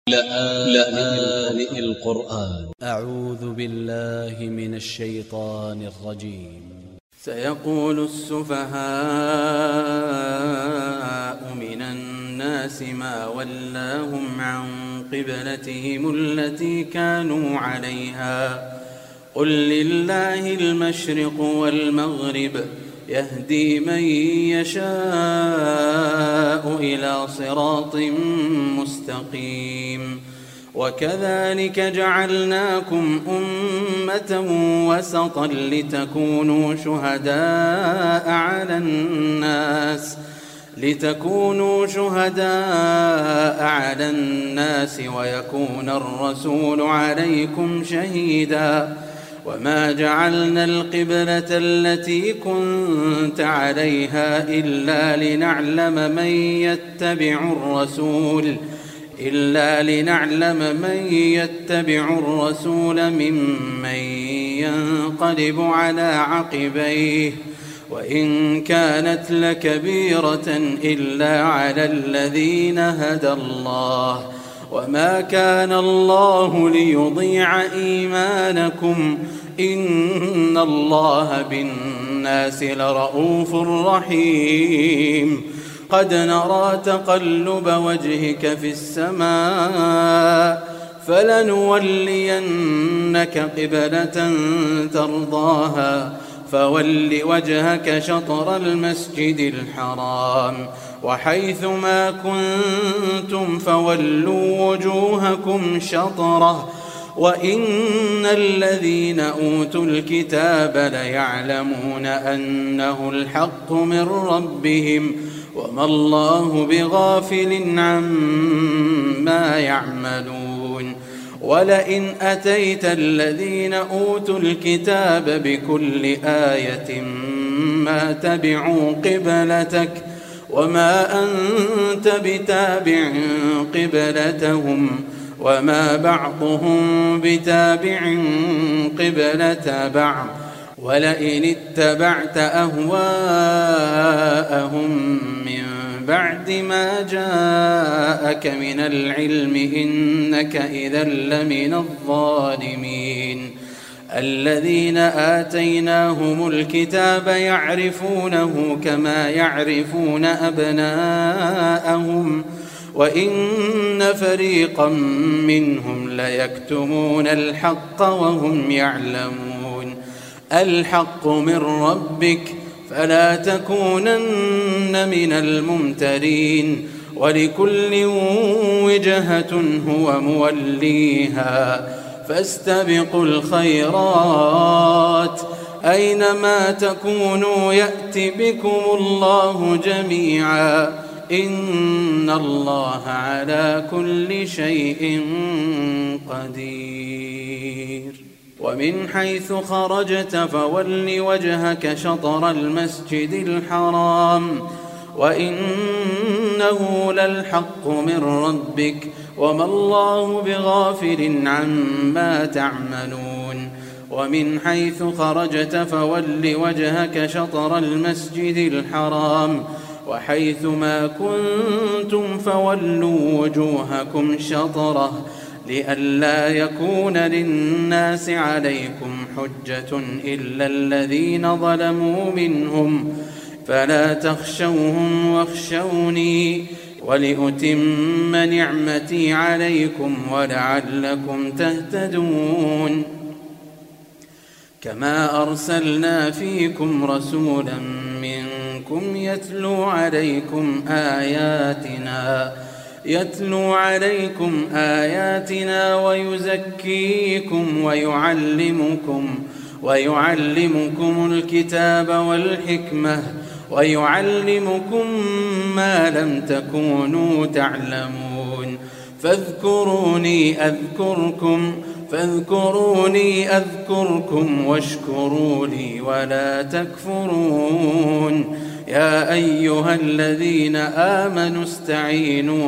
لآن القرآن. أ ع و ذ ب ا ل ل ه من ا ل ش ي ط ا ن ا ل ج ي م سيقول السفهاء من الناس ما ولاهم عن قبلتهم التي كانوا عليها قل لله المشرق والمغرب يهدي من يشاء إلى صراط مستقيم وكذلك جعلناكم أمة وسطا لتكونوا شهداء على الناس ويكون الرسول عليكم شهيدا وما جعلنا القبلة التي كنت عليها إلا لنعلم من يتبع الرسول ممن ينقلب على عقبيه وإن كانت لكبيرة إلا على الذين هدى الله وما كان الله ليضيع إيمانكم إن الله بالناس لرءوف رحيم قد نرى تقلب وجهك في السماء فلنولينك قبلة ترضاها فول وجهك شطر المسجد الحرام وحيث ما كنتم فولوا وجوهكم شطره وإن الذين أوتوا الكتاب ليعلمون أنه الحق من ربهم وما الله بغافل عما يعملون ولئن أتيت الذين أوتوا الكتاب بكل آية ما تبعوا قبلتك وما أنت بتابع قبلتهم وما بعضهم بتابع قبلة بعض ولئن اتبعت أهواءهم من بعد ما جاءك من العلم إنك إذا لمن الظالمين الذين آتيناهم الكتاب يعرفونه كما يعرفون أبناءهم وإن فريقا منهم ليكتمون الحق وهم يعلمون الحق من ربك فلا تكونن من الممترين ولكل وجهة هو موليها فاستبقوا الخيرات أينما تكونوا يأت بكم الله جميعا إن الله على كل شيء قدير ومن حيث خرجت فول وجهك شطر المسجد الحرام وإنه للحق من ربك وما الله بغافل عما تعملون ومن حيث خرجت فول وجهك شطر المسجد الحرام وحيث ما كنتم فولوا وجوهكم شطره لئلا يكون للناس عليكم حجة إلا الذين ظلموا منهم فلا تخشوهم واخشوني ولأتم نعمتي عليكم ولعلكم تهتدون كما أرسلنا فيكم رسولا منكم يتلو عليكم آياتنا ويزكيكم ويعلمكم الكتاب والحكمة ويعلمكم ما لم تكونوا تعلمون فاذكروني أذكركم واشكروا لي ولا تكفرون يا أيها الذين آمنوا استعينوا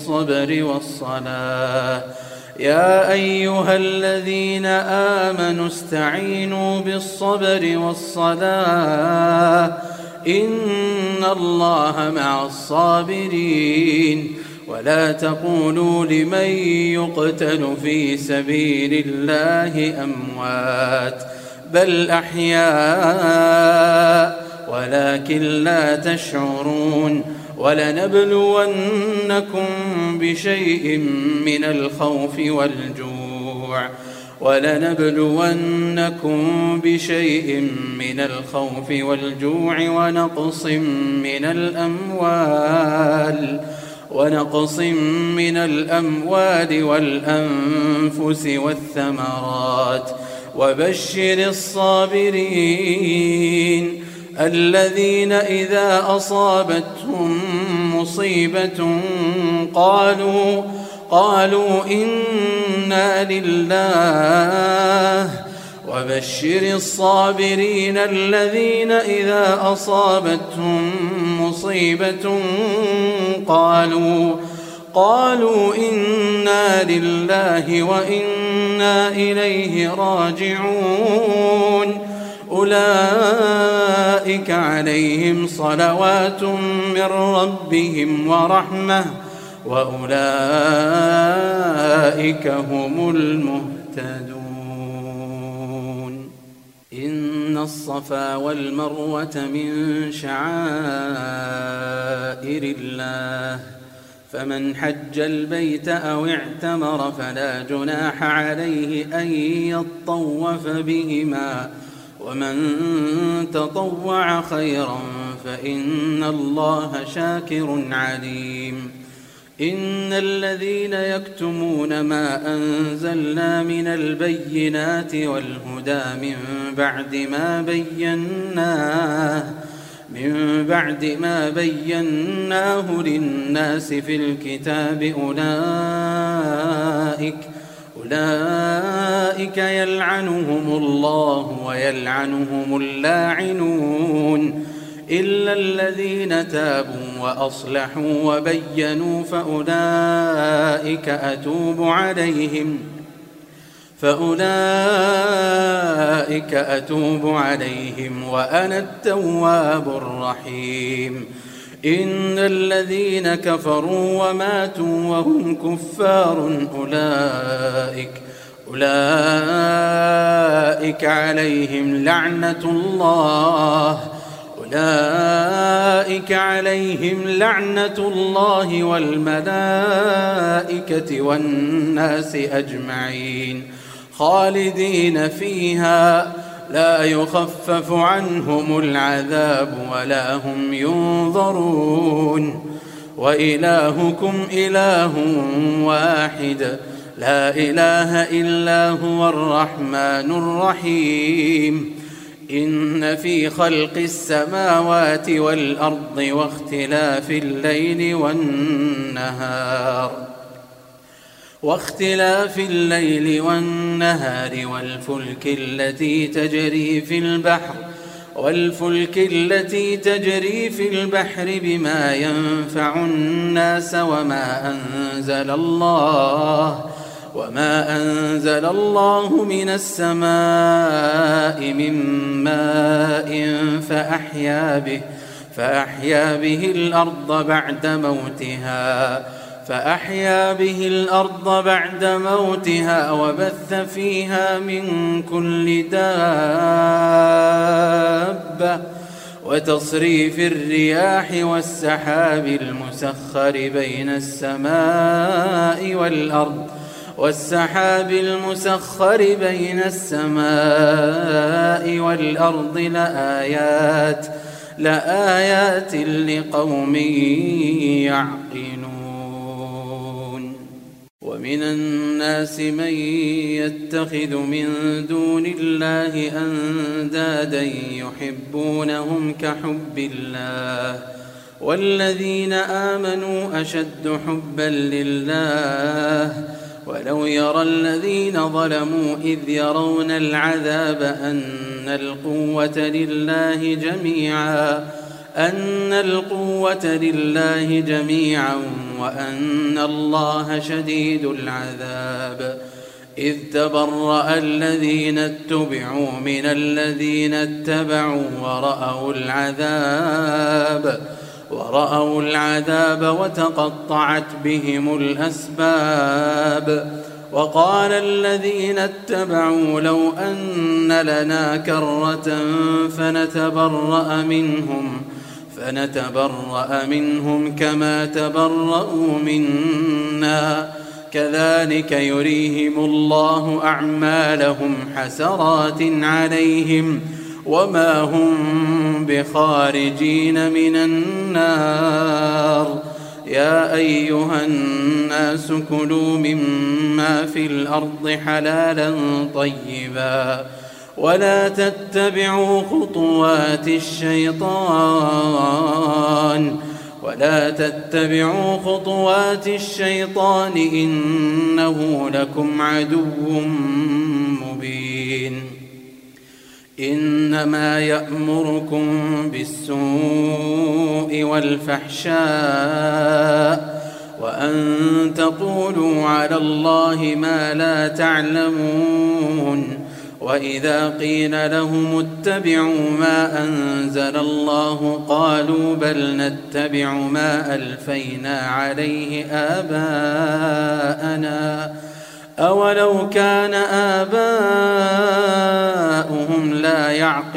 بالصبر والصلاة إن الله مع الصابرين ولا تقولوا لمن يقتل في سبيل الله أموات بل أحياء ولكن لا تشعرون ولنبلونكم بشيء من الخوف والجوع ونقص من الأموال والأنفس والثمرات وبشر الصابرين الذين إذا أصابتهم مصيبة قالوا إنا لله وبشر الصابرين الذين إذا أصابتهم مصيبة قالوا إنا لله وإنا إليه راجعون أولئك عليهم صلوات من ربهم ورحمة وأولئك هم المهتدون إن الصفا والمروة من شعائر الله فمن حج البيت أو اعتمر فلا جناح عليه أن يطوف بهما ومن تطوع خيرا فإن الله شاكر عليم إن الذين يكتمون ما أنزلنا من البينات والهدى من بعد ما بيناه للناس في الكتاب أولئك يلعنهم الله ويلعنهم اللاعنون إلا الذين تابوا وأصلحوا وبينوا فأولئك أتوب عليهم وأنا التواب الرحيم إن الذين كفروا وماتوا وهم كفار أولئك عليهم لعنة الله والملائكة والناس أجمعين خالدين فيها لا يخفف عنهم العذاب ولا هم ينظرون وإلهكم إله واحد لا إله إلا هو الرحمن الرحيم إن في خلق السماوات والأرض واختلاف الليل والنهار والفلك التي تجري في البحر بما ينفع الناس وما أنزل الله من السماء من ماء فأحيا به الأرض بعد موتها وبث فيها من كل دابة وتصريف الرياح والسحاب المسخر بين السماء والأرض لآيات لقوم يعقلون ومن الناس من يتخذ من دون الله أندادا يحبونهم كحب الله والذين آمنوا أشد حبا لله ولو يرى الذين ظلموا إذ يرون العذاب أن القوة لله جميعا وأن الله شديد العذاب إذ تبرأ الذين اتبعوا من الذين اتبعوا ورأوا العذاب ورأوا العذاب وتقطعت بهم الأسباب. وقال الذين اتبعوا لو أن لنا كرة فنتبرأ منهم كما تبرأوا منا كذلك يريهم الله أعمالهم حسرات عليهم وما هم بخارجين من النار. يا أيها الناس كلوا مما في الأرض حلالا طيبا ولا تتبعوا خطوات الشيطان إنه لكم عدو مبين. إنما يأمركم بالسوء والفحشاء وأن تقولوا على الله ما لا تعلمون. وإذا قيل لهم اتبعوا ما أنزل الله قالوا بل نتبع ما ألفينا عليه آباءنا أولو كان آباؤهم لا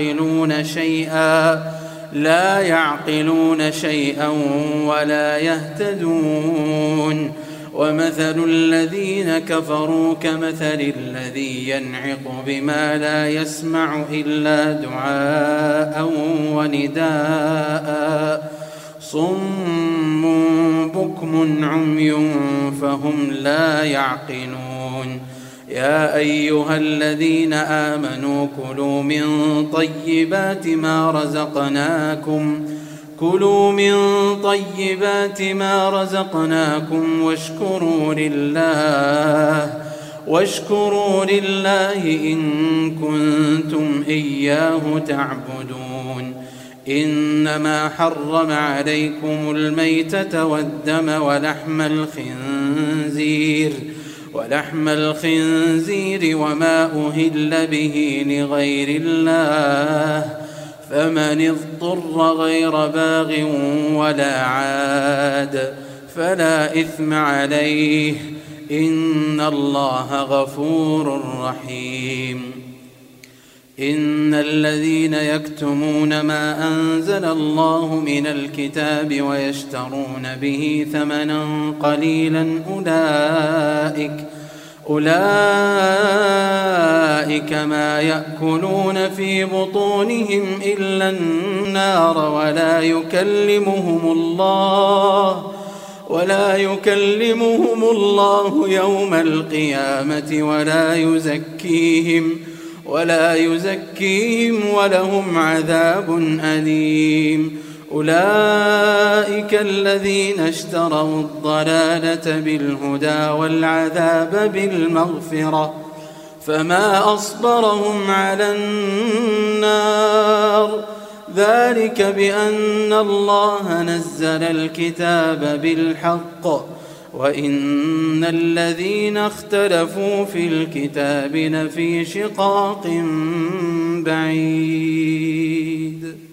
يعقلون شيئا ولا يهتدون. ومثل الذين كفروا كمثل الذي ينعق بما لا يسمع إلا دعاء ونداء صم بكم عمي فهم لا يعقلون. يا أيها الذين آمنوا كلوا من طيبات ما رزقناكم واشكروا لله إن كنتم إياه تعبدون. إنما حرم عليكم الميتة والدم ولحم الخنزير وما أهل به لغير الله فمن اضطر غير باغ ولا عاد فلا إثم عليه إن الله غفور رحيم. إن الذين يكتمون ما أنزل الله من الكتاب ويشترون به ثمنا قليلا أولئك ما يأكلون في بطونهم إلا النار ولا يكلمهم الله يوم القيامة ولا يزكيهم ولهم عذاب أليم. أولئك الذين اشتروا الضلالة بالهدى والعذاب بالمغفرة فما أصبرهم على النار. ذلك بأن الله نزل الكتاب بالحق وإن الذين اختلفوا في الكتاب لفي شقاق بعيد.